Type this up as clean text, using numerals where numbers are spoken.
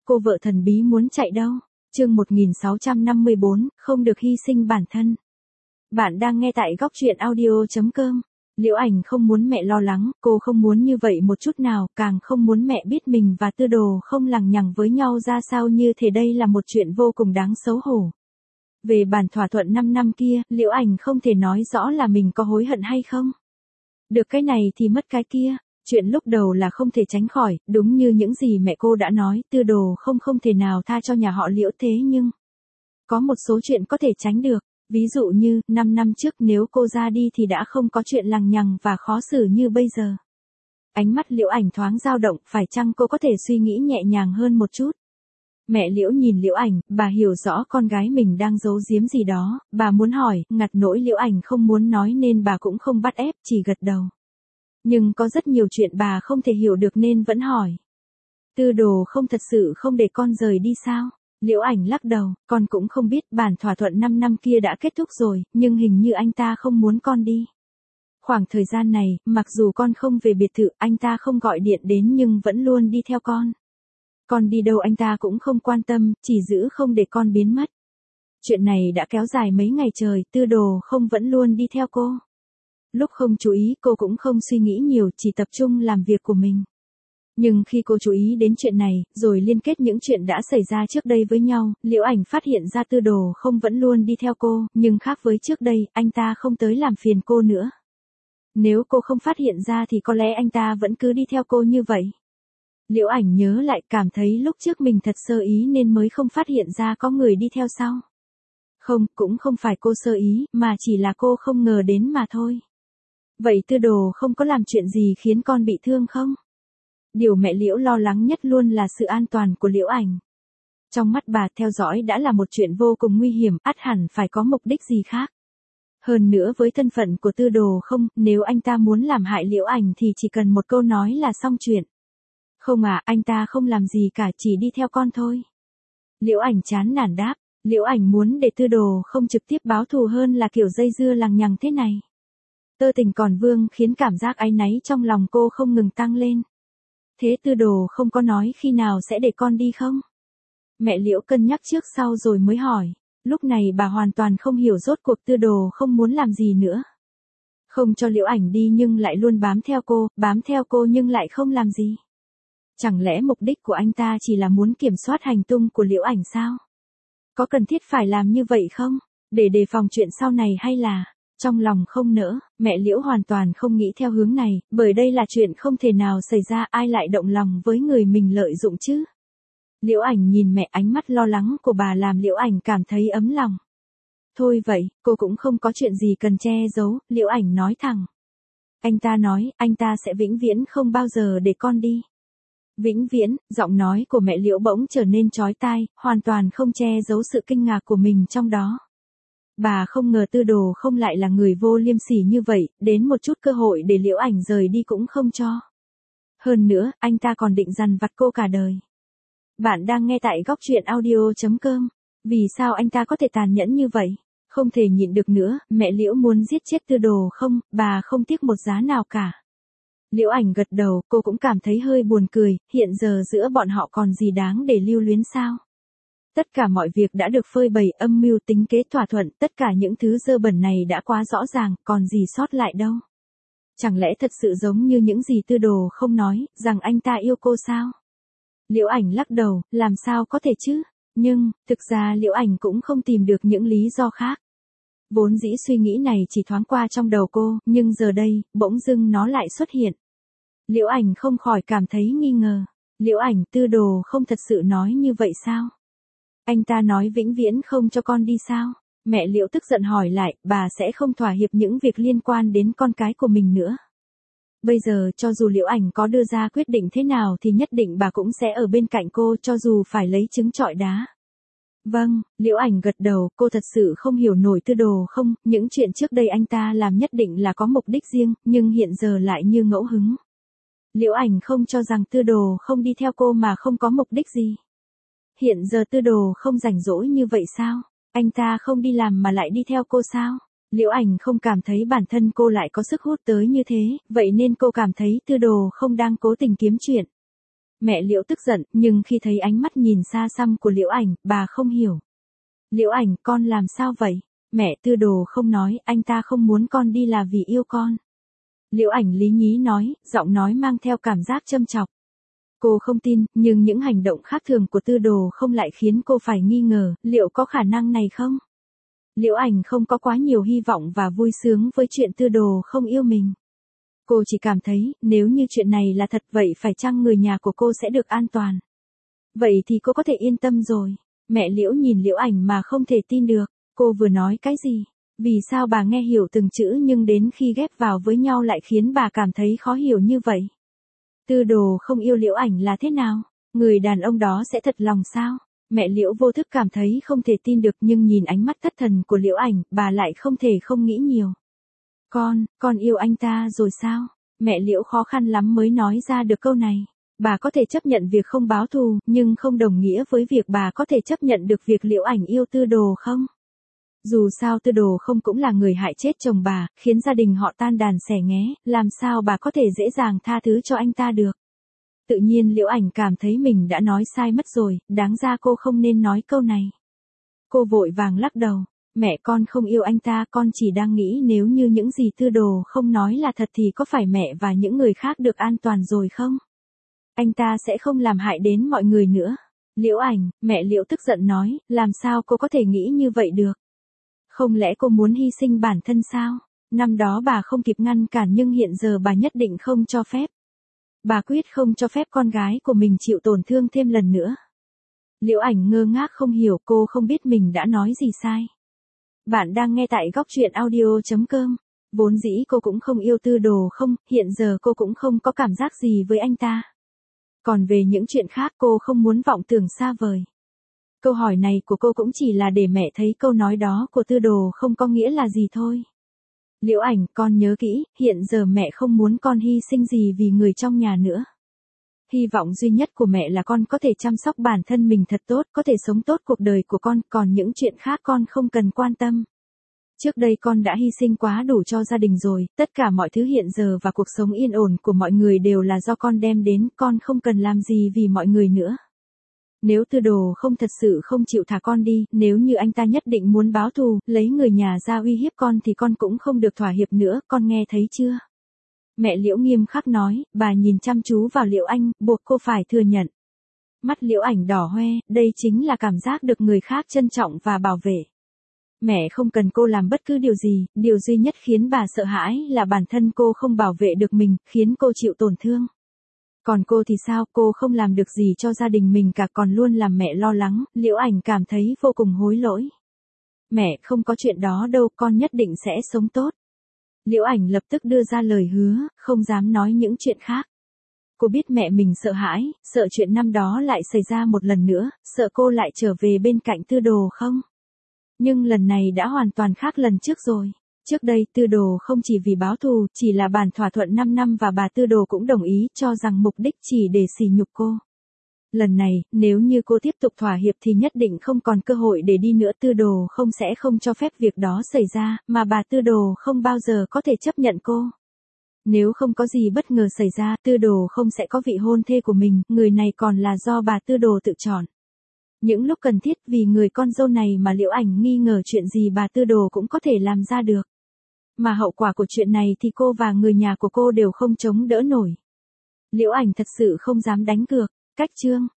cô vợ thần bí muốn chạy đâu? Chương 1654, không được hy sinh bản thân. Bạn đang nghe tại góc truyện audio.com. Liễu Ảnh không muốn mẹ lo lắng, cô không muốn như vậy một chút nào, càng không muốn mẹ biết mình và Tư Đồ không lằng nhằng với nhau ra sao, như thế đây là một chuyện vô cùng đáng xấu hổ. Về bản thỏa thuận 5 năm kia, Liễu Ảnh không thể nói rõ là mình có hối hận hay không. Được cái này thì mất cái kia. Chuyện lúc đầu là không thể tránh khỏi, đúng như những gì mẹ cô đã nói, Tư Đồ không thể nào tha cho nhà họ Liễu, thế nhưng có một số chuyện có thể tránh được. Ví dụ như, 5 năm trước nếu cô ra đi thì đã không có chuyện lằng nhằng và khó xử như bây giờ. Ánh mắt Liễu Ảnh thoáng dao động, phải chăng cô có thể suy nghĩ nhẹ nhàng hơn một chút. Mẹ Liễu nhìn Liễu Ảnh, bà hiểu rõ con gái mình đang giấu giếm gì đó, bà muốn hỏi, ngặt nỗi Liễu Ảnh không muốn nói nên bà cũng không bắt ép, chỉ gật đầu. Nhưng có rất nhiều chuyện bà không thể hiểu được nên vẫn hỏi. Tư Đồ không thật sự không để con rời đi sao? Liễu Ảnh lắc đầu, con cũng không biết, bản thỏa thuận 5 năm kia đã kết thúc rồi, nhưng hình như anh ta không muốn con đi. Khoảng thời gian này, mặc dù con không về biệt thự, anh ta không gọi điện đến nhưng vẫn luôn đi theo con. Con đi đâu anh ta cũng không quan tâm, chỉ giữ không để con biến mất. Chuyện này đã kéo dài mấy ngày trời, Tư Đồ không vẫn luôn đi theo cô. Lúc không chú ý cô cũng không suy nghĩ nhiều, chỉ tập trung làm việc của mình. Nhưng khi cô chú ý đến chuyện này, rồi liên kết những chuyện đã xảy ra trước đây với nhau, Liễu Ảnh phát hiện ra Tư Đồ không vẫn luôn đi theo cô, nhưng khác với trước đây, anh ta không tới làm phiền cô nữa. Nếu cô không phát hiện ra thì có lẽ anh ta vẫn cứ đi theo cô như vậy. Liễu Ảnh nhớ lại, cảm thấy lúc trước mình thật sơ ý nên mới không phát hiện ra có người đi theo sau. Không, cũng không phải cô sơ ý, mà chỉ là cô không ngờ đến mà thôi. Vậy Tư Đồ không có làm chuyện gì khiến con bị thương không? Điều mẹ Liễu lo lắng nhất luôn là sự an toàn của Liễu Ảnh. Trong mắt bà, theo dõi đã là một chuyện vô cùng nguy hiểm, ắt hẳn phải có mục đích gì khác. Hơn nữa với thân phận của Tư Đồ không, nếu anh ta muốn làm hại Liễu Ảnh thì chỉ cần một câu nói là xong chuyện. Không à, anh ta không làm gì cả, chỉ đi theo con thôi. Liễu Ảnh chán nản đáp, Liễu Ảnh muốn để Tư Đồ không trực tiếp báo thù hơn là kiểu dây dưa lằng nhằng thế này. Tơ tình còn vương khiến cảm giác áy náy trong lòng cô không ngừng tăng lên. Thế Tư Đồ không có nói khi nào sẽ để con đi không? Mẹ Liễu cân nhắc trước sau rồi mới hỏi. Lúc này bà hoàn toàn không hiểu rốt cuộc Tư Đồ không muốn làm gì nữa. Không cho Liễu Ảnh đi nhưng lại luôn bám theo cô nhưng lại không làm gì. Chẳng lẽ mục đích của anh ta chỉ là muốn kiểm soát hành tung của Liễu Ảnh sao? Có cần thiết phải làm như vậy không? Để đề phòng chuyện sau này hay là... Trong lòng không nỡ, mẹ Liễu hoàn toàn không nghĩ theo hướng này, bởi đây là chuyện không thể nào xảy ra, ai lại động lòng với người mình lợi dụng chứ? Liễu Ảnh nhìn mẹ, ánh mắt lo lắng của bà làm Liễu Ảnh cảm thấy ấm lòng. Thôi vậy, cô cũng không có chuyện gì cần che giấu, Liễu Ảnh nói thẳng. Anh ta nói, anh ta sẽ vĩnh viễn không bao giờ để con đi. Vĩnh viễn, giọng nói của mẹ Liễu bỗng trở nên chói tai, hoàn toàn không che giấu sự kinh ngạc của mình trong đó. Bà không ngờ Tư Đồ không lại là người vô liêm sỉ như vậy, đến một chút cơ hội để Liễu Ảnh rời đi cũng không cho. Hơn nữa, anh ta còn định dằn vặt cô cả đời. Bạn đang nghe tại góc truyện audio.com. Vì sao anh ta có thể tàn nhẫn như vậy? Không thể nhịn được nữa, mẹ Liễu muốn giết chết Tư Đồ không, bà không tiếc một giá nào cả. Liễu Ảnh gật đầu, cô cũng cảm thấy hơi buồn cười, hiện giờ giữa bọn họ còn gì đáng để lưu luyến sao? Tất cả mọi việc đã được phơi bày, âm mưu tính kế thỏa thuận, tất cả những thứ dơ bẩn này đã quá rõ ràng, còn gì sót lại đâu. Chẳng lẽ thật sự giống như những gì Tư Đồ không nói, rằng anh ta yêu cô sao? Liễu Ảnh lắc đầu, làm sao có thể chứ? Nhưng, thực ra Liễu Ảnh cũng không tìm được những lý do khác. Vốn dĩ suy nghĩ này chỉ thoáng qua trong đầu cô, nhưng giờ đây, bỗng dưng nó lại xuất hiện. Liễu Ảnh không khỏi cảm thấy nghi ngờ. Liễu Ảnh, Tư Đồ không thật sự nói như vậy sao? Anh ta nói vĩnh viễn không cho con đi sao? Mẹ Liễu tức giận hỏi lại, bà sẽ không thỏa hiệp những việc liên quan đến con cái của mình nữa. Bây giờ cho dù Liễu Ảnh có đưa ra quyết định thế nào thì nhất định bà cũng sẽ ở bên cạnh cô cho dù phải lấy trứng trọi đá. Vâng, Liễu Ảnh gật đầu, cô thật sự không hiểu nổi Tư Đồ không, những chuyện trước đây anh ta làm nhất định là có mục đích riêng, nhưng hiện giờ lại như ngẫu hứng. Liễu Ảnh không cho rằng Tư Đồ không đi theo cô mà không có mục đích gì. Hiện giờ Tư Đồ không rảnh rỗi như vậy sao? Anh ta không đi làm mà lại đi theo cô sao? Liễu Ảnh không cảm thấy bản thân cô lại có sức hút tới như thế, vậy nên cô cảm thấy Tư Đồ không đang cố tình kiếm chuyện. Mẹ Liễu tức giận, nhưng khi thấy ánh mắt nhìn xa xăm của Liễu Ảnh, bà không hiểu. Liễu Ảnh, con làm sao vậy? Mẹ Tư Đồ không nói, anh ta không muốn con đi là vì yêu con. Liễu Ảnh lý nhí nói, giọng nói mang theo cảm giác châm chọc. Cô không tin, nhưng những hành động khác thường của Tư Đồ không lại khiến cô phải nghi ngờ, liệu có khả năng này không? Liễu Ảnh không có quá nhiều hy vọng và vui sướng với chuyện Tư Đồ không yêu mình. Cô chỉ cảm thấy, nếu như chuyện này là thật vậy phải chăng người nhà của cô sẽ được an toàn? Vậy thì cô có thể yên tâm rồi. Mẹ Liễu nhìn Liễu Ảnh mà không thể tin được. Cô vừa nói cái gì? Vì sao bà nghe hiểu từng chữ nhưng đến khi ghép vào với nhau lại khiến bà cảm thấy khó hiểu như vậy? Tư Đồ không yêu Liễu Ảnh là thế nào? Người đàn ông đó sẽ thật lòng sao? Mẹ Liễu vô thức cảm thấy không thể tin được nhưng nhìn ánh mắt thất thần của Liễu Ảnh, bà lại không thể không nghĩ nhiều. Con yêu anh ta rồi sao? Mẹ Liễu khó khăn lắm mới nói ra được câu này. Bà có thể chấp nhận việc không báo thù, nhưng không đồng nghĩa với việc bà có thể chấp nhận được việc Liễu Ảnh yêu Tư Đồ không? Dù sao Tư Đồ không cũng là người hại chết chồng bà, khiến gia đình họ tan đàn xẻ nghé, làm sao bà có thể dễ dàng tha thứ cho anh ta được? Tự nhiên Liễu Ảnh cảm thấy mình đã nói sai mất rồi, đáng ra cô không nên nói câu này. Cô vội vàng lắc đầu. Mẹ con không yêu anh ta, con chỉ đang nghĩ nếu như những gì Tư Đồ không nói là thật thì có phải mẹ và những người khác được an toàn rồi không? Anh ta sẽ không làm hại đến mọi người nữa. Liễu Ảnh, mẹ Liễu tức giận nói, làm sao cô có thể nghĩ như vậy được? Không lẽ cô muốn hy sinh bản thân sao? Năm đó bà không kịp ngăn cản nhưng hiện giờ bà nhất định không cho phép. Bà quyết không cho phép con gái của mình chịu tổn thương thêm lần nữa. Liễu Ảnh ngơ ngác không hiểu, cô không biết mình đã nói gì sai. Bạn đang nghe tại góc truyện audio.com. Vốn dĩ cô cũng không yêu Tư Đồ không, hiện giờ cô cũng không có cảm giác gì với anh ta. Còn về những chuyện khác cô không muốn vọng tưởng xa vời. Câu hỏi này của cô cũng chỉ là để mẹ thấy câu nói đó của Tư Đồ không có nghĩa là gì thôi. Liễu Ảnh, con nhớ kỹ, hiện giờ mẹ không muốn con hy sinh gì vì người trong nhà nữa. Hy vọng duy nhất của mẹ là con có thể chăm sóc bản thân mình thật tốt, có thể sống tốt cuộc đời của con, còn những chuyện khác con không cần quan tâm. Trước đây con đã hy sinh quá đủ cho gia đình rồi, tất cả mọi thứ hiện giờ và cuộc sống yên ổn của mọi người đều là do con đem đến, con không cần làm gì vì mọi người nữa. Nếu Tư Đồ không thật sự không chịu thả con đi, nếu như anh ta nhất định muốn báo thù, lấy người nhà ra uy hiếp con thì con cũng không được thỏa hiệp nữa, con nghe thấy chưa? Mẹ Liễu nghiêm khắc nói, bà nhìn chăm chú vào Liễu Anh, buộc cô phải thừa nhận. Mắt Liễu Ảnh đỏ hoe, đây chính là cảm giác được người khác trân trọng và bảo vệ. Mẹ không cần cô làm bất cứ điều gì, điều duy nhất khiến bà sợ hãi là bản thân cô không bảo vệ được mình, khiến cô chịu tổn thương. Còn cô thì sao, cô không làm được gì cho gia đình mình cả, còn luôn làm mẹ lo lắng, Liễu Ảnh cảm thấy vô cùng hối lỗi. Mẹ, không có chuyện đó đâu, con nhất định sẽ sống tốt. Liễu Ảnh lập tức đưa ra lời hứa, không dám nói những chuyện khác. Cô biết mẹ mình sợ hãi, sợ chuyện năm đó lại xảy ra một lần nữa, sợ cô lại trở về bên cạnh Tư Đồ không? Nhưng lần này đã hoàn toàn khác lần trước rồi. Trước đây Tư Đồ không chỉ vì báo thù, chỉ là bàn thỏa thuận 5 năm và bà Tư Đồ cũng đồng ý cho rằng mục đích chỉ để sỉ nhục cô. Lần này, nếu như cô tiếp tục thỏa hiệp thì nhất định không còn cơ hội để đi nữa, Tư Đồ không sẽ không cho phép việc đó xảy ra, mà bà Tư Đồ không bao giờ có thể chấp nhận cô. Nếu không có gì bất ngờ xảy ra, Tư Đồ không sẽ có vị hôn thê của mình, người này còn là do bà Tư Đồ tự chọn. Những lúc cần thiết vì người con dâu này mà Liễu Ảnh nghi ngờ chuyện gì bà Tư Đồ cũng có thể làm ra được. Mà hậu quả của chuyện này thì cô và người nhà của cô đều không chống đỡ nổi. Liễu Ảnh thật sự không dám đánh cược. Cách chương